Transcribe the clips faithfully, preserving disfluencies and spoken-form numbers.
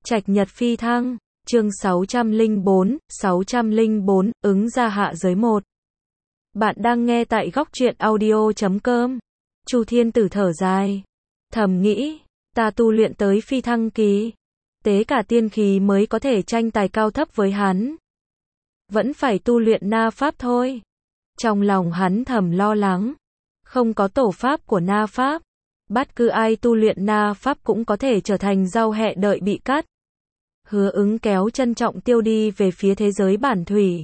Trạch Nhật Phi Thăng, chương sáu trăm lẻ bốn, sáu trăm lẻ bốn, ứng ra hạ giới một. Bạn đang nghe tại góc truyện audio chấm com. Chu Thiên Tử thở dài, thầm nghĩ, ta tu luyện tới phi thăng kỳ, tế cả tiên khí mới có thể tranh tài cao thấp với hắn. Vẫn phải tu luyện na pháp thôi. Trong lòng hắn thầm lo lắng, không có tổ pháp của na pháp, bất cứ ai tu luyện na pháp cũng có thể trở thành rau hẹ đợi bị cắt. Hứa Ứng kéo chân Trọng Tiêu đi về phía thế giới bản thủy.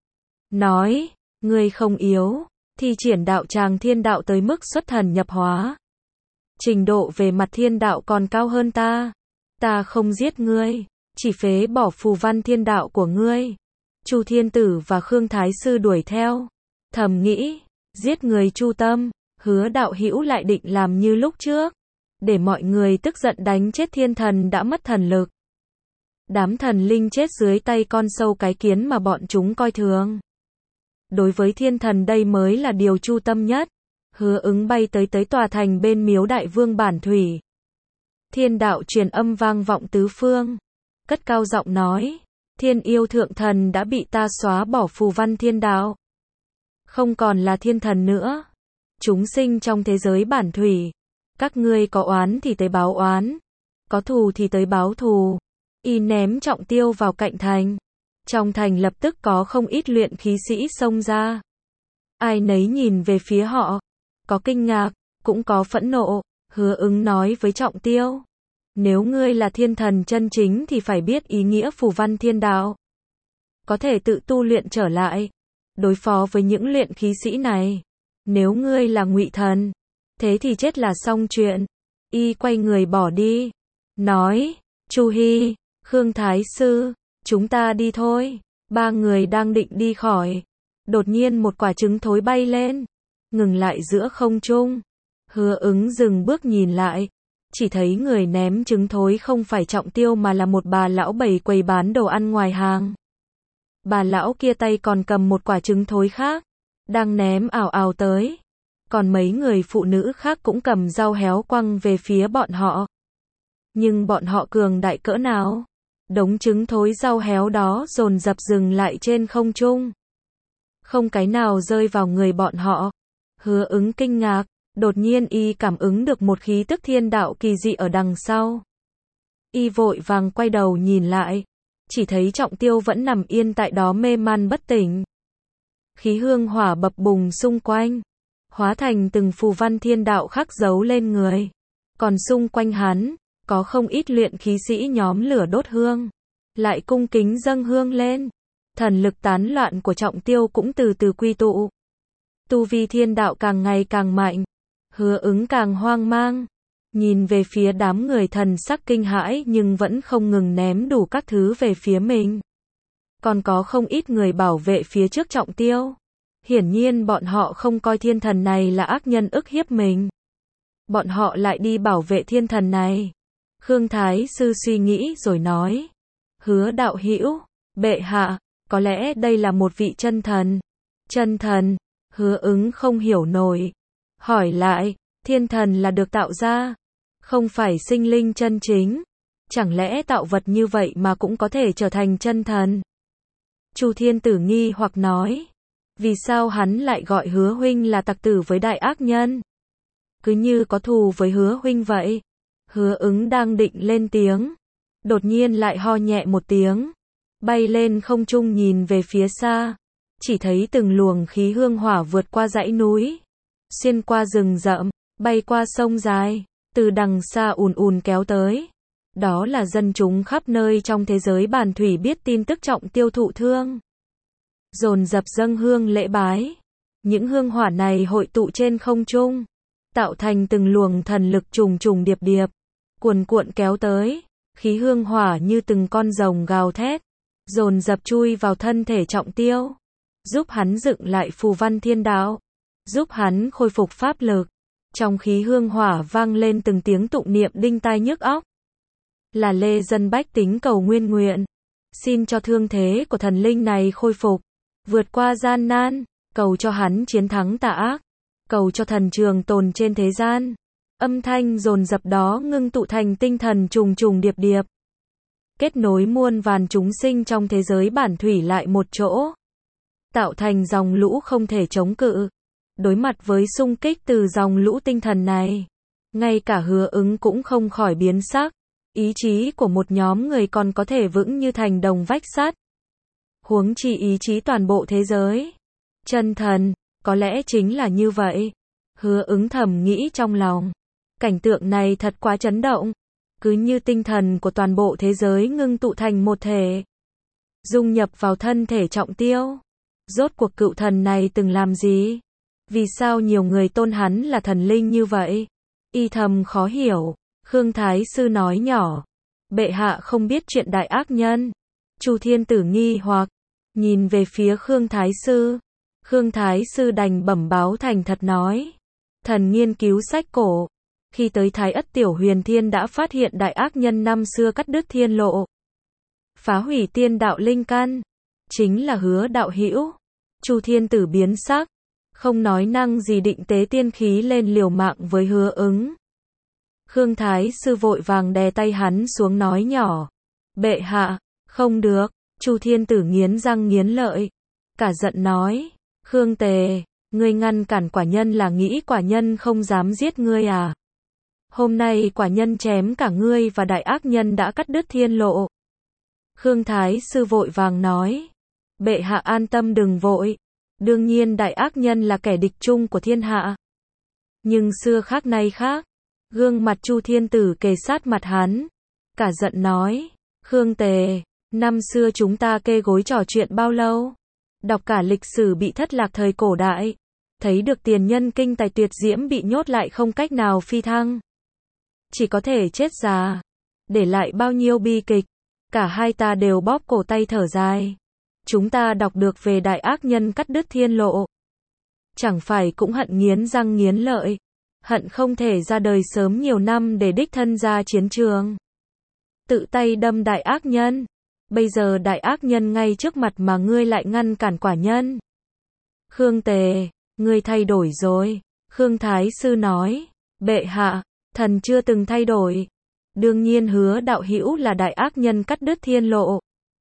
Nói, ngươi không yếu, thi triển đạo tràng thiên đạo tới mức xuất thần nhập hóa. Trình độ về mặt thiên đạo còn cao hơn ta. Ta không giết ngươi, chỉ phế bỏ phù văn thiên đạo của ngươi. Chu Thiên Tử và Khương Thái Sư đuổi theo. Thầm nghĩ, giết người chu tâm, Hứa đạo hữu lại định làm như lúc trước, để mọi người tức giận đánh chết thiên thần đã mất thần lực. Đám thần linh chết dưới tay con sâu cái kiến mà bọn chúng coi thường. Đối với thiên thần đây mới là điều chu tâm nhất. Hứa Ứng bay tới tới tòa thành bên miếu đại vương bản thủy. Thiên đạo truyền âm vang vọng tứ phương. Cất cao giọng nói, thiên yêu thượng thần đã bị ta xóa bỏ phù văn thiên đạo. Không còn là thiên thần nữa. Chúng sinh trong thế giới bản thủy. Các ngươi có oán thì tới báo oán. Có thù thì tới báo thù. Y ném Trọng Tiêu vào cạnh thành. Trong thành lập tức có không ít luyện khí sĩ xông ra. Ai nấy nhìn về phía họ. Có kinh ngạc, cũng có phẫn nộ. Hứa Ứng nói với Trọng Tiêu, nếu ngươi là thiên thần chân chính thì phải biết ý nghĩa phù văn thiên đạo. Có thể tự tu luyện trở lại, đối phó với những luyện khí sĩ này. Nếu ngươi là ngụy thần, thế thì chết là xong chuyện. Y quay người bỏ đi. Nói, Chu Hi, Khương Thái Sư, chúng ta đi thôi. Ba người đang định đi khỏi. Đột nhiên một quả trứng thối bay lên, ngừng lại giữa không trung. Hứa Ứng dừng bước nhìn lại. Chỉ thấy người ném trứng thối không phải Trọng Tiêu mà là một bà lão bày quầy bán đồ ăn ngoài hàng. Bà lão kia tay còn cầm một quả trứng thối khác, đang ném ào ào tới. Còn mấy người phụ nữ khác cũng cầm rau héo quăng về phía bọn họ. Nhưng bọn họ cường đại cỡ nào? Đống trứng thối rau héo đó dồn dập dừng lại trên không trung. Không cái nào rơi vào người bọn họ. Hứa Ứng kinh ngạc, đột nhiên y cảm ứng được một khí tức thiên đạo kỳ dị ở đằng sau. Y vội vàng quay đầu nhìn lại, chỉ thấy Trọng Tiêu vẫn nằm yên tại đó mê man bất tỉnh. Khí hương hỏa bập bùng xung quanh, hóa thành từng phù văn thiên đạo khắc dấu lên người. Còn xung quanh hắn, có không ít luyện khí sĩ nhóm lửa đốt hương, lại cung kính dâng hương lên. Thần lực tán loạn của Trọng Tiêu cũng từ từ quy tụ. Tu vi thiên đạo càng ngày càng mạnh. Hứa Ứng càng hoang mang, nhìn về phía đám người thần sắc kinh hãi nhưng vẫn không ngừng ném đủ các thứ về phía mình. Còn có không ít người bảo vệ phía trước Trọng Tiêu. Hiển nhiên bọn họ không coi thiên thần này là ác nhân ức hiếp mình. Bọn họ lại đi bảo vệ thiên thần này. Khương Thái Sư suy nghĩ rồi nói, Hứa đạo hữu, bệ hạ, có lẽ đây là một vị chân thần. Chân thần? Hứa Ứng không hiểu nổi. Hỏi lại, thiên thần là được tạo ra, không phải sinh linh chân chính. Chẳng lẽ tạo vật như vậy mà cũng có thể trở thành chân thần? Chu Thiên Tử nghi hoặc nói, vì sao hắn lại gọi Hứa huynh là tặc tử với đại ác nhân? Cứ như có thù với Hứa huynh vậy. Hứa Ứng đang định lên tiếng, đột nhiên lại ho nhẹ một tiếng, bay lên không trung nhìn về phía xa. Chỉ thấy từng luồng khí hương hỏa vượt qua dãy núi, xuyên qua rừng rậm, bay qua sông dài, từ đằng xa ùn ùn kéo tới. Đó là dân chúng khắp nơi trong thế giới bản thủy biết tin tức Trọng Tiêu thụ thương, dồn dập dâng hương lễ bái. Những hương hỏa này hội tụ trên không trung, tạo thành từng luồng thần lực trùng trùng điệp điệp, cuồn cuộn kéo tới. Khí hương hỏa như từng con rồng gào thét, dồn dập chui vào thân thể Trọng Tiêu, giúp hắn dựng lại phù văn thiên đạo, giúp hắn khôi phục pháp lực. Trong khí hương hỏa vang lên từng tiếng tụng niệm đinh tai nhức óc. Là lê dân bách tính cầu nguyên nguyện, xin cho thương thế của thần linh này khôi phục, vượt qua gian nan, cầu cho hắn chiến thắng tà ác, cầu cho thần trường tồn trên thế gian. Âm thanh dồn dập đó ngưng tụ thành tinh thần trùng trùng điệp điệp. kết nối muôn vàn chúng sinh trong thế giới bản thủy lại một chỗ, tạo thành dòng lũ không thể chống cự. Đối mặt với xung kích từ dòng lũ tinh thần này, ngay cả Hứa Ứng cũng không khỏi biến sắc. Ý chí của một nhóm người còn có thể vững như thành đồng vách sắt, huống chi ý chí toàn bộ thế giới. Chân thần, có lẽ chính là như vậy. Hứa Ứng thầm nghĩ trong lòng. Cảnh tượng này thật quá chấn động. Cứ như tinh thần của toàn bộ thế giới ngưng tụ thành một thể, dung nhập vào thân thể Trọng Tiêu. Rốt cuộc cựu thần này từng làm gì? Vì sao nhiều người tôn hắn là thần linh như vậy? Y thầm khó hiểu. Khương Thái Sư nói nhỏ. Bệ hạ không biết chuyện đại ác nhân. Chu Thiên Tử nghi hoặc, nhìn về phía Khương Thái Sư. Khương Thái Sư đành bẩm báo thành thật nói. Thần nghiên cứu sách cổ. Khi tới Thái Ất Tiểu Huyền Thiên đã phát hiện đại ác nhân năm xưa cắt đứt thiên lộ, phá hủy tiên đạo linh căn. Chính là Hứa đạo hữu. Chu Thiên Tử biến sắc, không nói năng gì định tế tiên khí lên liều mạng với Hứa Ứng. Khương Thái Sư vội vàng đè tay hắn xuống nói nhỏ. Bệ hạ, không được. Chu Thiên Tử nghiến răng nghiến lợi, cả giận nói. Khương Tề, ngươi ngăn cản quả nhân là nghĩ quả nhân không dám giết ngươi à? Hôm nay quả nhân chém cả ngươi và đại ác nhân đã cắt đứt thiên lộ. Khương Thái Sư vội vàng nói. Bệ hạ an tâm đừng vội. Đương nhiên đại ác nhân là kẻ địch chung của thiên hạ. Nhưng xưa khác nay khác. Gương mặt Chu Thiên Tử kề sát mặt hắn, cả giận nói. Khương Tề, năm xưa chúng ta kê gối trò chuyện bao lâu? Đọc cả lịch sử bị thất lạc thời cổ đại, thấy được tiền nhân kinh tài tuyệt diễm bị nhốt lại không cách nào phi thăng, chỉ có thể chết già, để lại bao nhiêu bi kịch. Cả hai ta đều bóp cổ tay thở dài. Chúng ta đọc được về đại ác nhân cắt đứt thiên lộ, chẳng phải cũng hận nghiến răng nghiến lợi, hận không thể ra đời sớm nhiều năm để đích thân ra chiến trường, tự tay đâm đại ác nhân. Bây giờ đại ác nhân ngay trước mặt mà ngươi lại ngăn cản quả nhân. Khương Tề, ngươi thay đổi rồi. Khương Thái Sư nói. Bệ hạ, thần chưa từng thay đổi. Đương nhiên Hứa đạo hữu là đại ác nhân cắt đứt thiên lộ.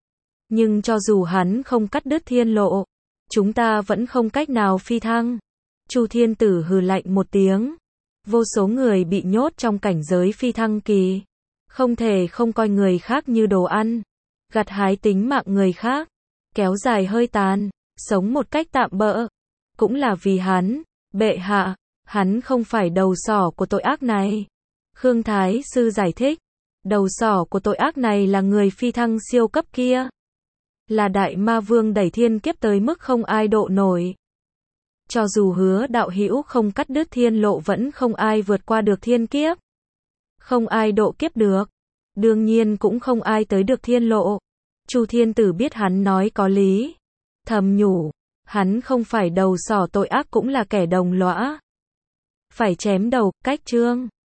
Nhưng cho dù hắn không cắt đứt thiên lộ, chúng ta vẫn không cách nào phi thăng. Chu Thiên Tử hừ lạnh một tiếng. Vô số người bị nhốt trong cảnh giới phi thăng kỳ, không thể không coi người khác như đồ ăn, gặt hái tính mạng người khác, kéo dài hơi tàn, sống một cách tạm bợ. Cũng là vì hắn, bệ hạ, hắn không phải đầu sỏ của tội ác này. Khương Thái Sư giải thích, đầu sỏ của tội ác này là người phi thăng siêu cấp kia. Là đại ma vương đẩy thiên kiếp tới mức không ai độ nổi. Cho dù Hứa đạo hữu không cắt đứt thiên lộ vẫn không ai vượt qua được thiên kiếp. Không ai độ kiếp được. Đương nhiên cũng không ai tới được thiên lộ. Chu Thiên Tử biết hắn nói có lý, thầm nhủ, hắn không phải đầu sỏ tội ác cũng là kẻ đồng lõa. Phải chém đầu, cách chương.